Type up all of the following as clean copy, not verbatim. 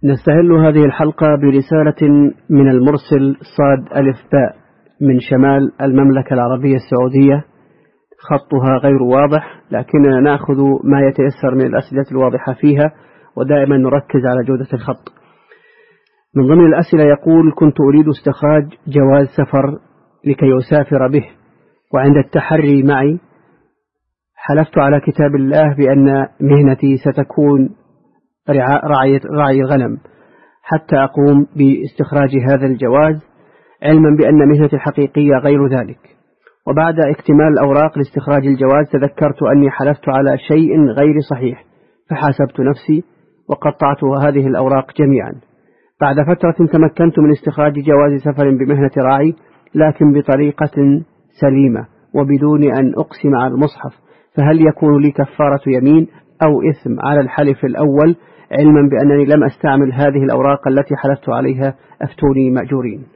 نستهل هذه الحلقة برسالة من المرسل صاد ألف باء من شمال المملكة العربية السعودية. خطها غير واضح، لكننا نأخذ ما يتيسر من الأسئلة الواضحة فيها، ودائما نركز على جودة الخط. من ضمن الأسئلة يقول: كنت أريد استخراج جواز سفر لكي أسافر به، وعند التحري معي حلفت على كتاب الله بأن مهنتي ستكون رعي الغنم حتى أقوم باستخراج هذا الجواز، علما بأن مهنتي الحقيقية غير ذلك. وبعد اكتمال الأوراق لاستخراج الجواز تذكرت أني حلفت على شيء غير صحيح، فحاسبت نفسي وقطعت هذه الأوراق جميعا. بعد فترة تمكنت من استخراج جواز سفر بمهنة راعي، لكن بطريقة سليمة وبدون أن أقسم على المصحف، فهل يكون لي كفارة يمين أو إثم على الحلف الأول، علما بأنني لم أستعمل هذه الأوراق التي حلفت عليها؟ أفتوني مأجورين.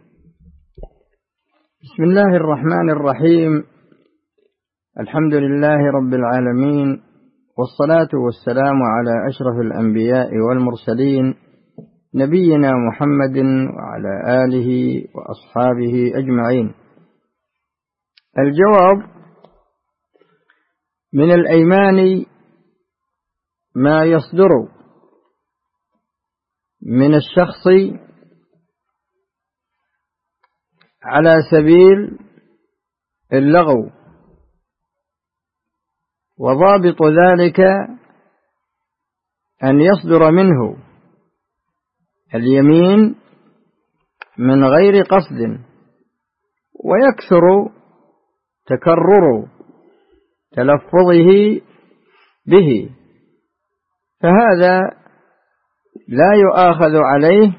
بسم الله الرحمن الرحيم. الحمد لله رب العالمين، والصلاة والسلام على أشرف الأنبياء والمرسلين، نبينا محمد وعلى آله وأصحابه أجمعين. الجواب: من الأيمان ما يصدر من الشخص على سبيل اللغو، وضابط ذلك أن يصدر منه اليمين من غير قصد، ويكثر تكرر تلفظه به، فهذا لا يؤاخذ عليه.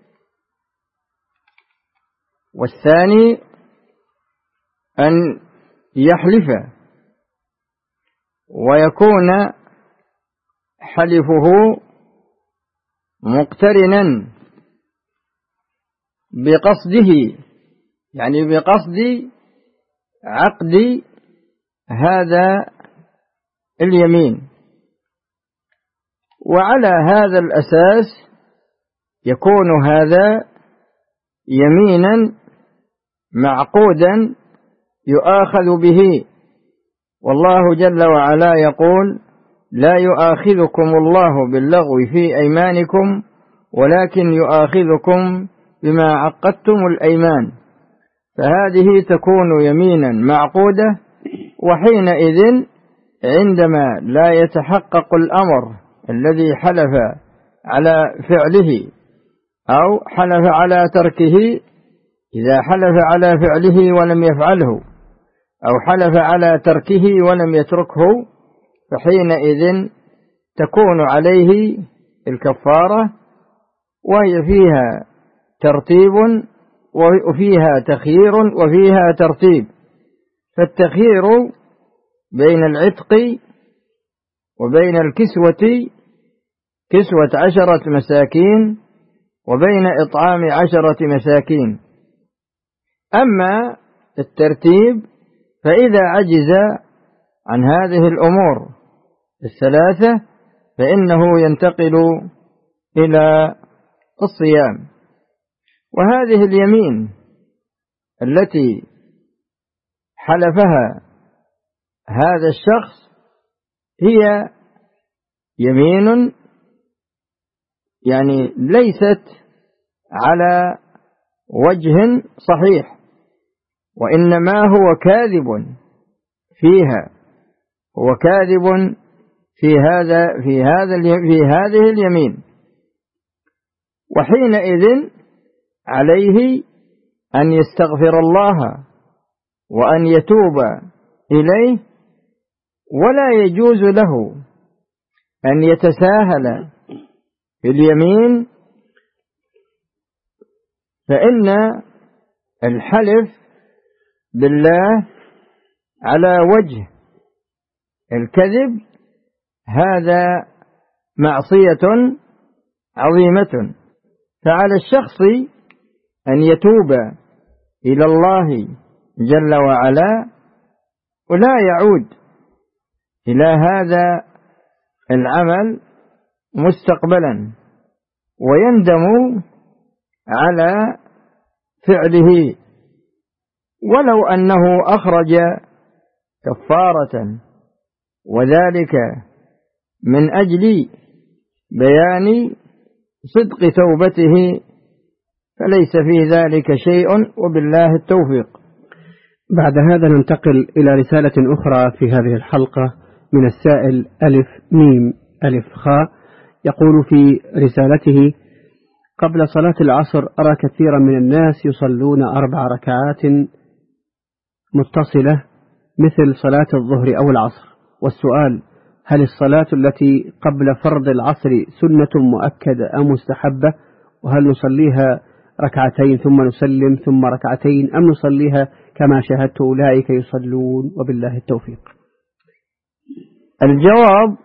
والثاني أن يحلف ويكون حلفه مقترنا بقصده، يعني بقصد عقد هذا اليمين، وعلى هذا الأساس يكون هذا يمينا معقودا يؤاخذ به. والله جل وعلا يقول: لا يؤاخذكم الله باللغو في أيمانكم ولكن يؤاخذكم بما عقدتم الأيمان. فهذه تكون يمينا معقودة، وحينئذ عندما لا يتحقق الأمر الذي حلف على فعله أو حلف على تركه، إذا حلف على فعله ولم يفعله أو حلف على تركه ولم يتركه، فحينئذ تكون عليه الكفارة، وهي فيها ترتيب وفيها تخيير وفيها ترتيب. فالتخيير بين العتق وبين الكسوة، كسوة 10 مساكين وبين إطعام 10 مساكين. أما الترتيب فإذا عجز عن هذه الأمور الثلاثة فإنه ينتقل إلى الصيام. وهذه اليمين التي حلفها هذا الشخص هي يمين يعني ليست على وجه صحيح، وإنما هو كاذب فيها، هو كاذب في هذه اليمين. وحينئذ عليه أن يستغفر الله وأن يتوب إليه، ولا يجوز له أن يتساهل في اليمين، فإن الحلف بالله على وجه الكذب هذا معصية عظيمة. فعلى الشخص أن يتوب إلى الله جل وعلا ولا يعود إلى هذا العمل مستقبلا، ويندم على فعله، ولو أنه أخرج كفارة، وذلك من أجل بيان صدق توبته، فليس في ذلك شيء، وبالله التوفيق. بعد هذا ننتقل إلى رسالة أخرى في هذه الحلقة من السائل ألف ميم ألف خاء، يقول في رسالته: قبل صلاة العصر أرى كثيرا من الناس يصلون 4 ركعات متصلة مثل صلاة الظهر أو العصر، والسؤال: هل الصلاة التي قبل فرض العصر سنة مؤكدة أم مستحبة؟ وهل نصليها ركعتين ثم نسلم ثم ركعتين، أم نصليها كما شاهدت أولئك يصلون؟ وبالله التوفيق. الجواب: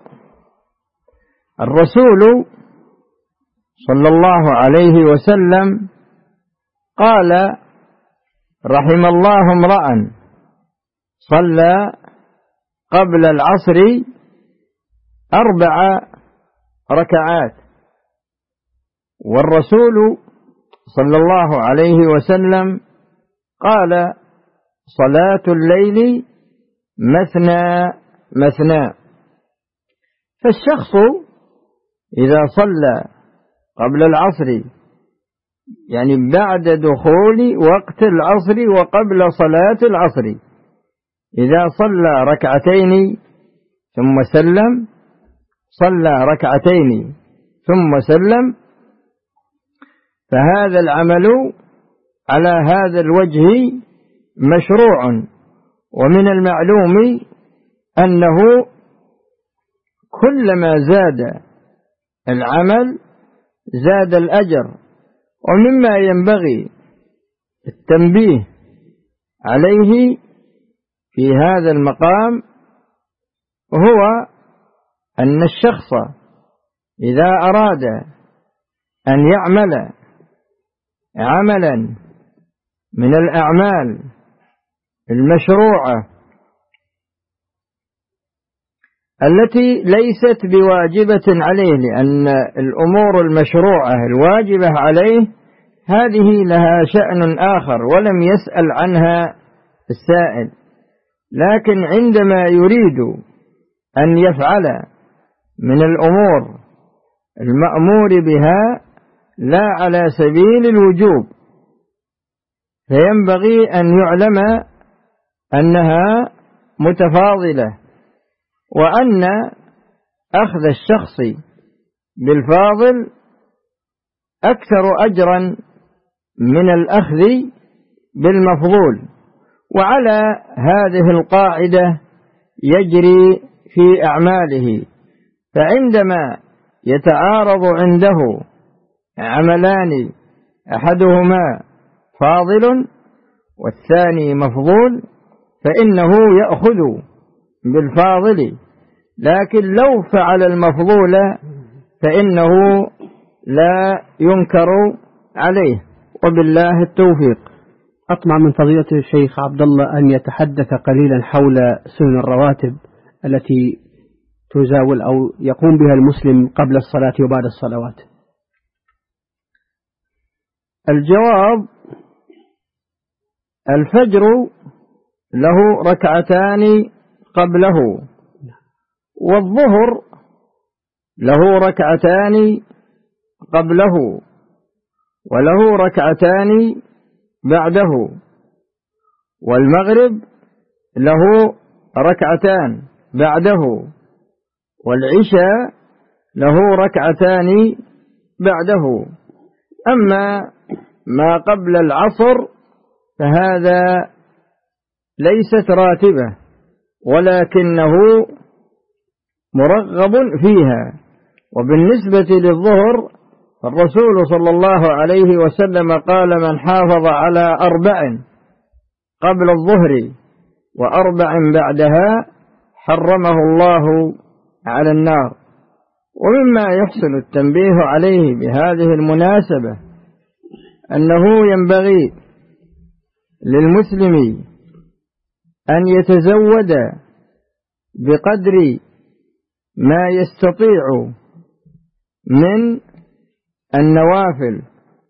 الرسول صلى الله عليه وسلم قال: رحم الله امرأ صلى قبل العصر 4 ركعات. والرسول صلى الله عليه وسلم قال: صلاة الليل مثنى مثنى. فالشخص إذا صلى قبل العصر، يعني بعد دخول وقت العصر وقبل صلاة العصر، إذا صلى ركعتين ثم سلم، صلى ركعتين ثم سلم، فهذا العمل على هذا الوجه مشروع. ومن المعلوم أنه كلما زاد العمل زاد الأجر. ومما ينبغي التنبيه عليه في هذا المقام هو أن الشخص إذا أراد أن يعمل عملا من الأعمال المشروعة التي ليست بواجبة عليه، لأن الأمور المشروعة الواجبة عليه هذه لها شأن آخر ولم يسأل عنها السائل، لكن عندما يريد أن يفعل من الأمور المأمور بها لا على سبيل الوجوب، فينبغي أن يعلم أنها متفاضلة، وأن أخذ الشخص بالفاضل أكثر أجرا من الأخذ بالمفضول. وعلى هذه القاعدة يجري في أعماله، فعندما يتعارض عنده عملان أحدهما فاضل والثاني مفضول فإنه يأخذ بالفاضل، لكن لو فعل المفضول فإنه لا ينكر عليه، وبالله التوفيق. أطمع من فضيلة الشيخ عبد الله أن يتحدث قليلا حول سنن الرواتب التي تزاول أو يقوم بها المسلم قبل الصلاة وبعد الصلوات. الجواب: الفجر له ركعتان قبله، والظهر له ركعتان قبله، وله ركعتان بعده، والمغرب له ركعتان بعده، والعشاء له ركعتان بعده. أما ما قبل العصر فهذا ليست راتبة ولكنه مرغب فيها. وبالنسبة للظهر الرسول صلى الله عليه وسلم قال: من حافظ على 4 قبل الظهر و4 بعدها حرمه الله على النار. ومما يحسن التنبيه عليه بهذه المناسبة أنه ينبغي للمسلم أن يتزود بقدر ما يستطيع من النوافل،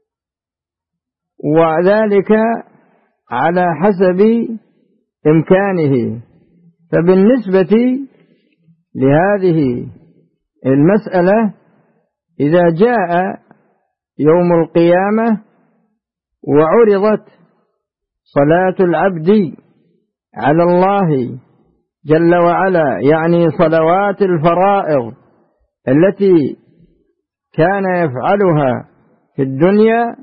وذلك على حسب إمكانه. فبالنسبة لهذه المسألة، إذا جاء يوم القيامة وعرضت صلاة العبد على الله جل وعلا، يعني صلوات الفرائض التي كان يفعلها في الدنيا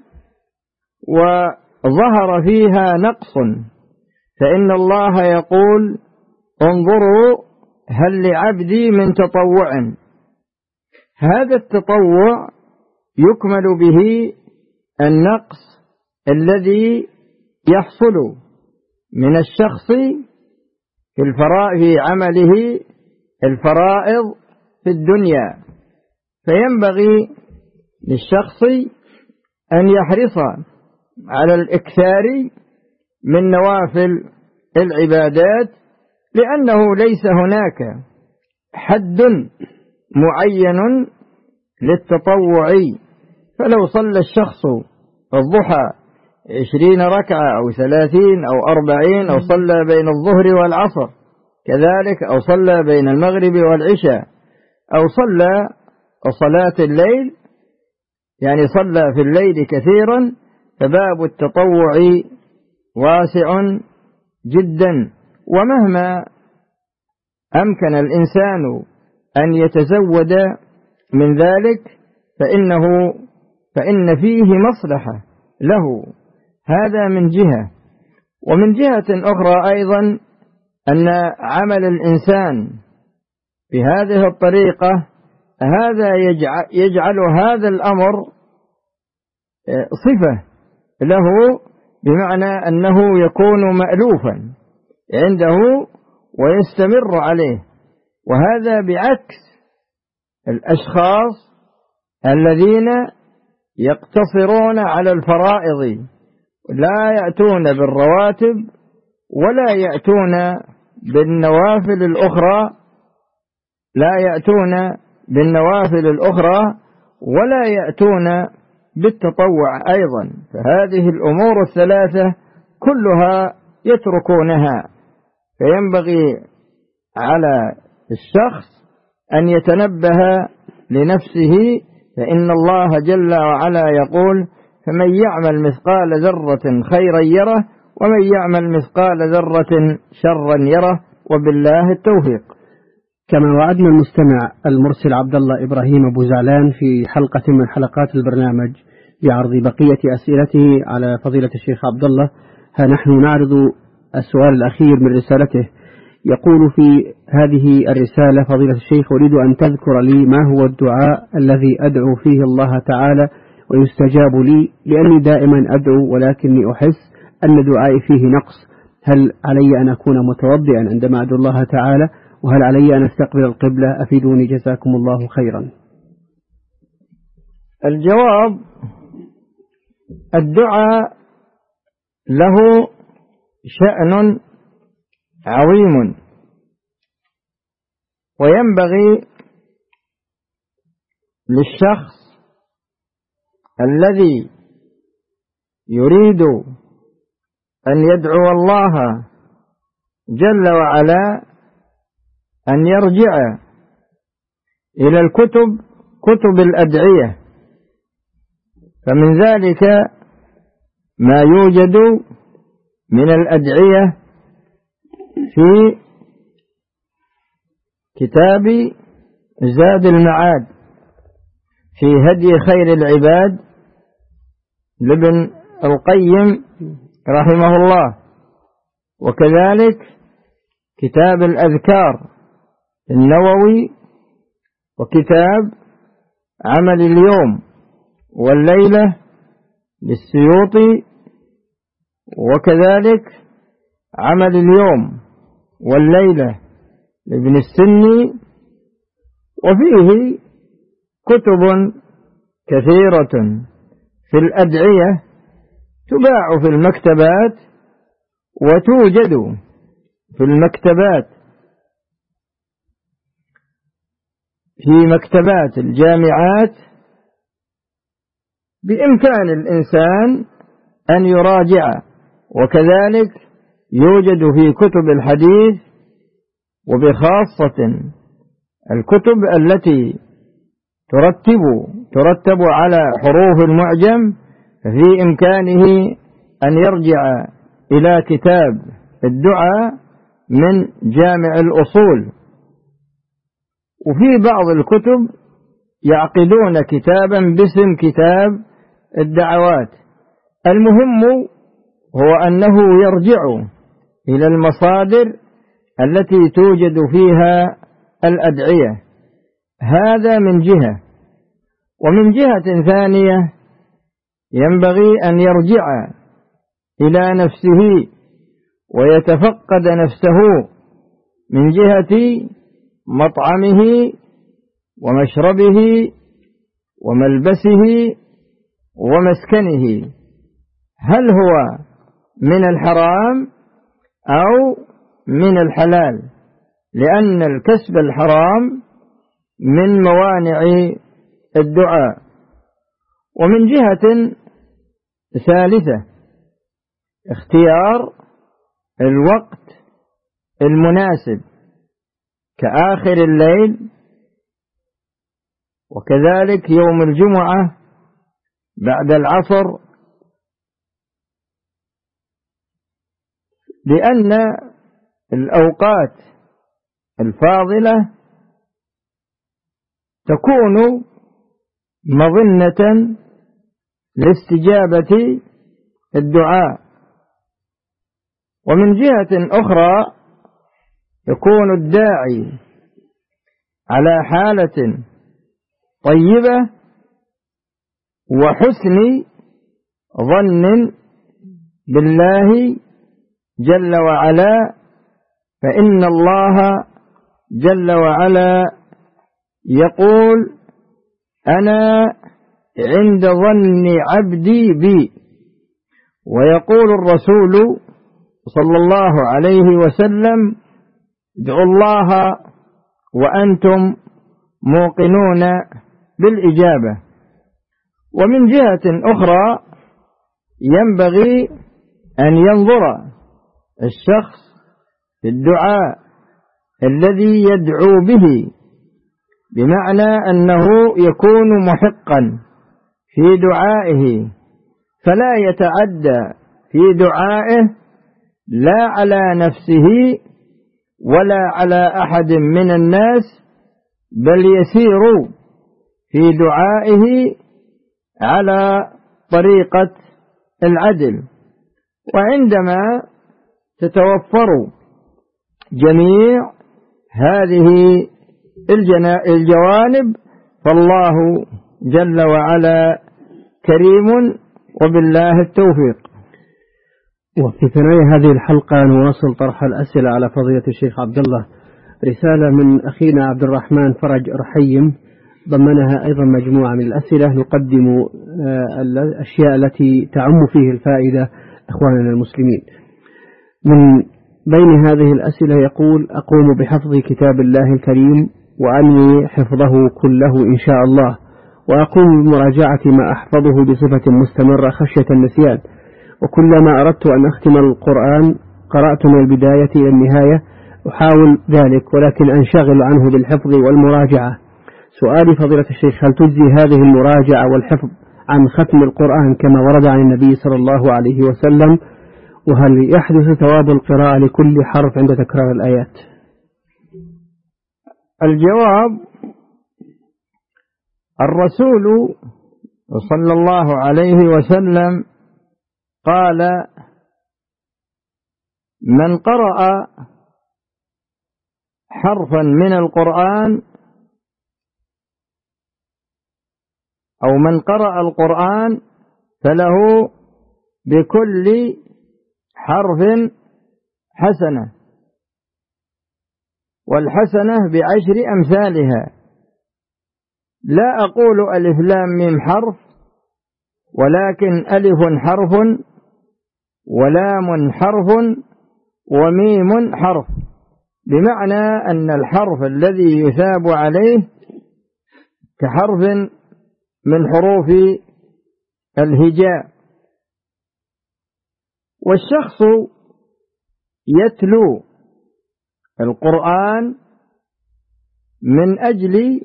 وظهر فيها نقص، فإن الله يقول: انظروا هل لعبدي من تطوع. هذا التطوع يكمل به النقص الذي يحصل من الشخص في عمله الفرائض في الدنيا. فينبغي للشخص أن يحرص على الإكثار من نوافل العبادات، لأنه ليس هناك حد معين للتطوع. فلو صلى الشخص الضحى 20 ركعة أو 30 أو 40، أو صلى بين الظهر والعصر كذلك، أو صلى بين المغرب والعشاء، أو صلى صلاة الليل، يعني صلى في الليل كثيرا، فباب التطوع واسع جدا. ومهما أمكن الإنسان أن يتزود من ذلك فإن فيه مصلحة له، هذا من جهة. ومن جهة أخرى أيضا أن عمل الإنسان بهذه الطريقة هذا يجعل هذا الأمر صفة له، بمعنى أنه يكون مألوفا عنده ويستمر عليه. وهذا بعكس الأشخاص الذين يقتصرون على الفرائض، لا يأتون بالرواتب ولا يأتون بالنوافل الأخرى ولا يأتون بالتطوع أيضا. فهذه الأمور الثلاثة كلها يتركونها. فينبغي على الشخص أن يتنبه لنفسه، فإن الله جل وعلا يقول: فمن يعمل مثقال ذرة خيرا يره، ومن يعمل مثقال ذرة شرا يره، وبالله التوفيق. كما وعدنا المستمع المرسل عبد الله إبراهيم أبو زعلان في حلقة من حلقات البرنامج بعرض بقية أسئلته على فضيلة الشيخ عبد الله، ها نحن نعرض السؤال الأخير من رسالته. يقول في هذه الرسالة: فضيلة الشيخ، أريد أن تذكر لي ما هو الدعاء الذي أدعو فيه الله تعالى ويستجاب لي، لأني دائما أدعو ولكني أحس أن دعائي فيه نقص. هل علي أن أكون متوضئا عندما أدعو الله تعالى؟ وهل علي أن أستقبل القبلة؟ أفيدوني جزاكم الله خيرا. الجواب: الدعاء له شأن عظيم، وينبغي للشخص الذي يريد أن يدعو الله جل وعلا أن يرجع إلى كتب الأدعية. فمن ذلك ما يوجد من الأدعية في كتاب زاد المعاد في هدي خير العباد لابن القيم رحمه الله، وكذلك كتاب الأذكار النووي، وكتاب عمل اليوم والليلة للسيوطي، وكذلك عمل اليوم والليلة لابن السني. وفيه كتب كثيرة في الأدعية تباع في المكتبات وتوجد في المكتبات، في مكتبات الجامعات بإمكان الإنسان أن يراجع. وكذلك يوجد في كتب الحديث، وبخاصة الكتب التي ترتب على حروف المعجم، في إمكانه أن يرجع إلى كتاب الدعاء من جامع الأصول. وفي بعض الكتب يعقدون كتابا باسم كتاب الدعوات. المهم هو أنه يرجع إلى المصادر التي توجد فيها الأدعية. هذا من جهة. ومن جهة ثانية ينبغي أن يرجع إلى نفسه ويتفقد نفسه من جهة مطعمه ومشربه وملبسه ومسكنه، هل هو من الحرام أو من الحلال؟ لأن الكسب الحرام من موانع الدعاء. ومن جهة ثالثة اختيار الوقت المناسب كآخر الليل، وكذلك يوم الجمعة بعد العصر، لأن الأوقات الفاضلة تكون مظنة لاستجابة الدعاء. ومن جهة أخرى يكون الداعي على حالة طيبة وحسن ظن بالله جل وعلا، فإن الله جل وعلا يقول: أنا عند ظن عبدي بي. ويقول الرسول صلى الله عليه وسلم: ادعوا الله وأنتم موقنون بالإجابة. ومن جهة أخرى ينبغي أن ينظر الشخص في الدعاء الذي يدعو به، بمعنى أنه يكون محقا في دعائه، فلا يتعدى في دعائه لا على نفسه ولا على أحد من الناس، بل يسير في دعائه على طريقة العدل. وعندما تتوفر جميع هذه الجوانب فالله جل وعلا كريم، وبالله التوفيق. وفي ثنايا هذه الحلقة نواصل طرح الأسئلة على فضيلة الشيخ عبد الله. رسالة من أخينا عبد الرحمن فرج رحيم ضمنها أيضا مجموعة من الأسئلة، نقدم الأشياء التي تعم فيه الفائدة إخواننا المسلمين. من بين هذه الأسئلة يقول: أقوم بحفظ كتاب الله الكريم وأنوي حفظه كله إن شاء الله، وأقوم بمراجعة ما أحفظه بصفة مستمرة خشية النسيان، وكلما أردت أن أختم القرآن قرأت من البداية إلى النهاية، أحاول ذلك ولكن أنشغل عنه بالحفظ والمراجعة. سؤالي فضيلة الشيخ: هل تجزي هذه المراجعة والحفظ عن ختم القرآن كما ورد عن النبي صلى الله عليه وسلم؟ وهل يحدث ثواب القراءة لكل حرف عند تكرار الآيات؟ الجواب: الرسول صلى الله عليه وسلم قال: من قرأ حرفا من القرآن أو من قرأ القرآن فله بكل حرف حسنة، والحسنة ب10 أمثالها. لا أقول ألف لام ميم حرف، ولكن ألف حرف ولام حرف وميم حرف، بمعنى أن الحرف الذي يثاب عليه كحرف من حروف الهجاء. والشخص يتلو القرآن من أجل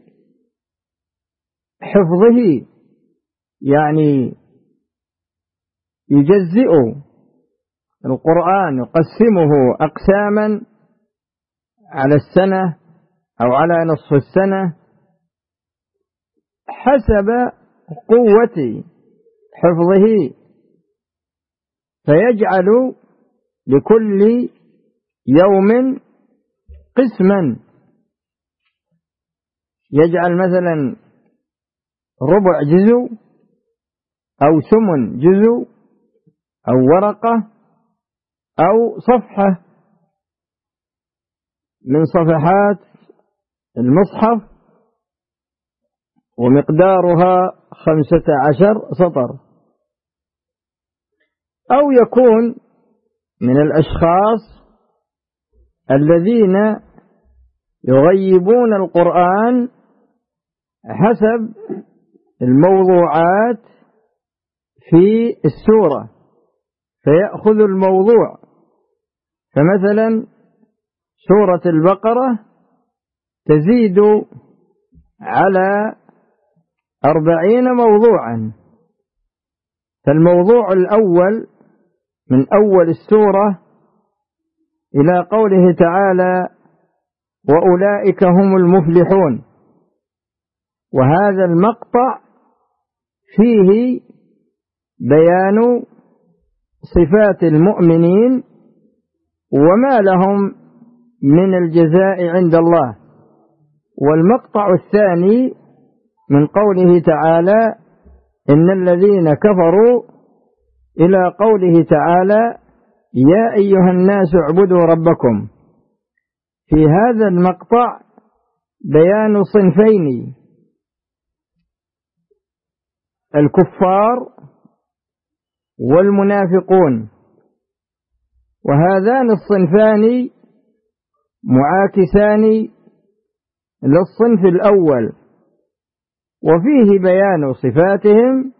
حفظه، يعني يجزئ القرآن، يقسمه أقساما على السنة أو على نصف السنة حسب قوة حفظه، فيجعل لكل يوم قسما، يجعل مثلا ربع جزء أو ثمن جزء أو ورقة أو صفحة من صفحات المصحف ومقدارها 15 سطر. أو يكون من الأشخاص الذين يغيبون القرآن حسب الموضوعات في السورة، فيأخذ الموضوع، فمثلا سورة البقرة تزيد على 40 موضوعا، فالموضوع الأول من أول السورة إلى قوله تعالى وأولئك هم المفلحون، وهذا المقطع فيه بيان صفات المؤمنين وما لهم من الجزاء عند الله. والمقطع الثاني من قوله تعالى إن الذين كفروا إلى قوله تعالى يا أيها الناس اعبدوا ربكم. في هذا المقطع بيان صنفين: الكفار والمنافقون، وهذان الصنفان معاكسان للصنف الأول، وفيه بيان صفاتهم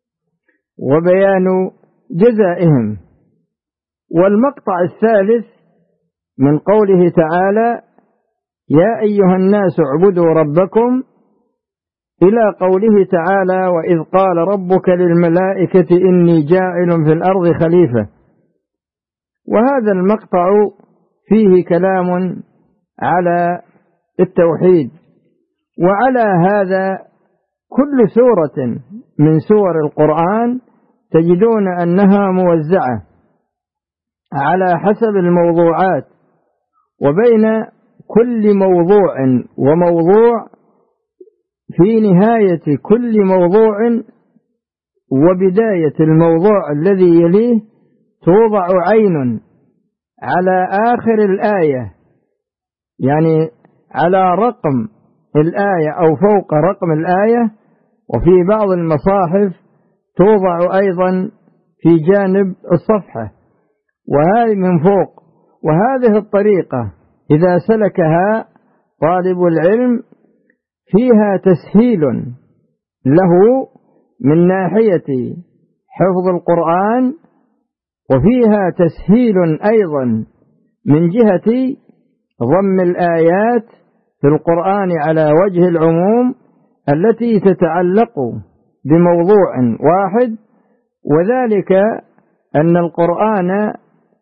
وبيان جزائهم. والمقطع الثالث من قوله تعالى يا أيها الناس اعبدوا ربكم إلى قوله تعالى وإذ قال ربك للملائكة إني جاعل في الأرض خليفة. وهذا المقطع فيه كلام على التوحيد. وعلى هذا كل سورة من سور القرآن تجدون أنها موزعة على حسب الموضوعات، وبين كل موضوع وموضوع في نهاية كل موضوع وبداية الموضوع الذي يليه توضع عين على آخر الآية، يعني على رقم الآية أو فوق رقم الآية، وفي بعض المصاحف توضع أيضا في جانب الصفحة، وهذه من فوق. وهذه الطريقة إذا سلكها طالب العلم فيها تسهيل له من ناحية حفظ القرآن، وفيها تسهيل أيضا من جهة ضم الآيات في القرآن على وجه العموم التي تتعلق بموضوع واحد، وذلك أن القرآن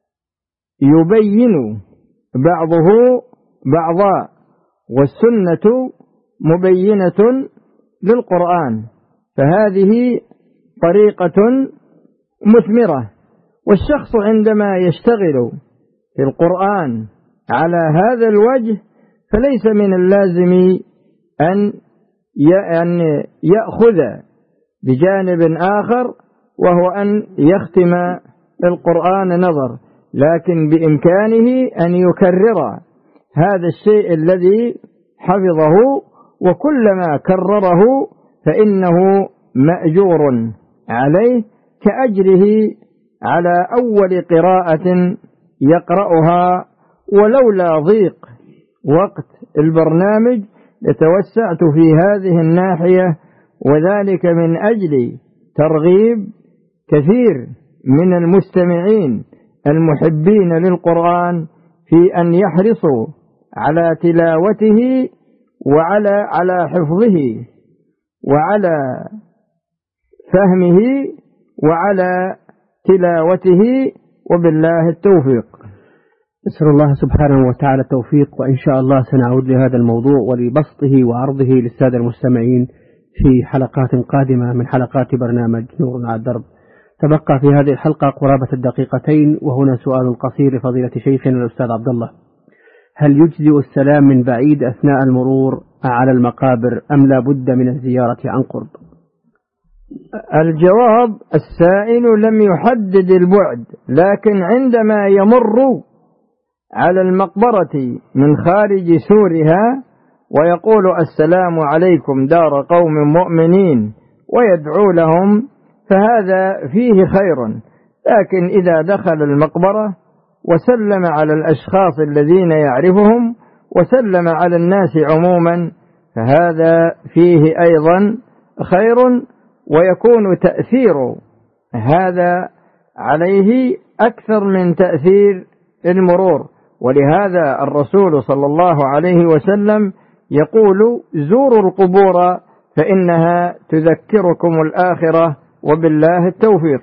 يبين بعضه بعضا، والسنة مبينة للقرآن، فهذه طريقة مثمرة. والشخص عندما يشتغل في القرآن على هذا الوجه فليس من اللازم أن يأخذ بجانب آخر وهو أن يختم القرآن نظر، لكن بإمكانه أن يكرر هذا الشيء الذي حفظه، وكلما كرره فإنه مأجور عليه كأجره على أول قراءة يقرأها. ولولا ضيق وقت البرنامج لتوسعت في هذه الناحية، وذلك من أجل ترغيب كثير من المستمعين المحبين للقرآن في أن يحرصوا على تلاوته وعلى حفظه وعلى فهمه وعلى تلاوته، وبالله التوفيق. نسأل الله سبحانه وتعالى التوفيق، وإن شاء الله سنعود لهذا الموضوع ولبسطه وعرضه للسادة المستمعين في حلقات قادمة من حلقات برنامج نور على الدرب. تبقى في هذه الحلقة قرابة الدقيقتين، وهنا سؤال قصير لفضيلة شيخنا الأستاذ عبد الله: هل يجزئ السلام من بعيد أثناء المرور على المقابر أم لا بد من الزيارة عن قرب؟ الجواب: السائل لم يحدد البعد، لكن عندما يمر على المقبرة من خارج سورها ويقول السلام عليكم دار قوم مؤمنين ويدعو لهم فهذا فيه خير، لكن إذا دخل المقبرة وسلم على الأشخاص الذين يعرفهم وسلم على الناس عموما فهذا فيه أيضا خير، ويكون تأثير هذا عليه أكثر من تأثير المرور. ولهذا الرسول صلى الله عليه وسلم يقول: زوروا القبور فإنها تذكركم الآخرة، وبالله التوفيق.